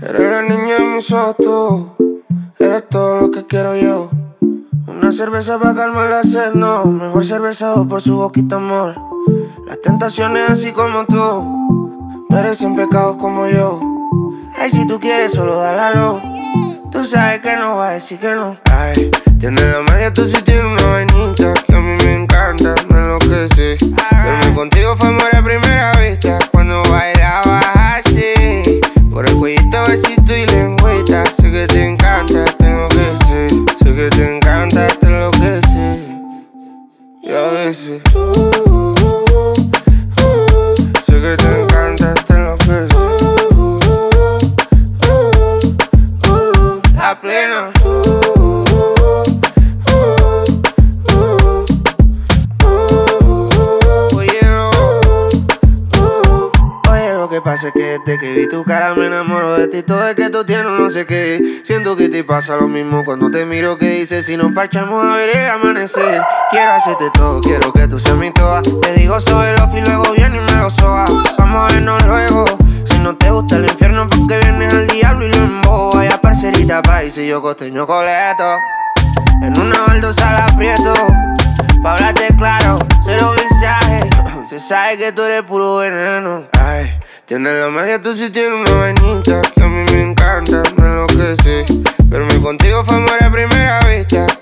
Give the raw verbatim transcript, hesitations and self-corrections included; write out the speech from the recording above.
Eres la niña de mis ojos, tú. Eres todo lo que quiero yo. Una cerveza para calmar la sed, no. Mejor cervezado por su boquita, amor. Las tentaciones así como tú merecen pecados como yo. Ay, si tú quieres solo dale a lo. Tú sabes que no vas a decir que no. Ay, tienes la magia, tú sí tienes una vainita que a mí me encanta, me enloquece. Verme contigo fue amor a primera vista cuando bailabas así. Por el cuellito, besito y lengüita. Sé que te encanta, tengo que ser. Sé que te encanta, te enloquece. Y a veces uh, uh, uh, sé que te encanta, te enloquece. La plena. Lo que pasa es que desde que vi tu cara me enamoro de ti. Todo es que tú tienes no sé qué. Siento que te pasa lo mismo cuando te miro. Que dices si nos parchamos a ver el amanecer. Quiero hacerte todo, quiero que tú seas mi toa. Te digo sobre lo y luego viene y me lo soba. Vamos a vernos luego. Si no te gusta el infierno porque vienes al diablo y lo embobo. Vaya parcerita país y yo costeño coleto. En una baldosa la aprieto. Pa' hablarte claro, cero visaje. Se sabe que tú eres puro veneno. Ay, tienes la magia, tú sí tienes una vainita que a mí me encanta, me enloquece. Verme contigo fue amor a primera vista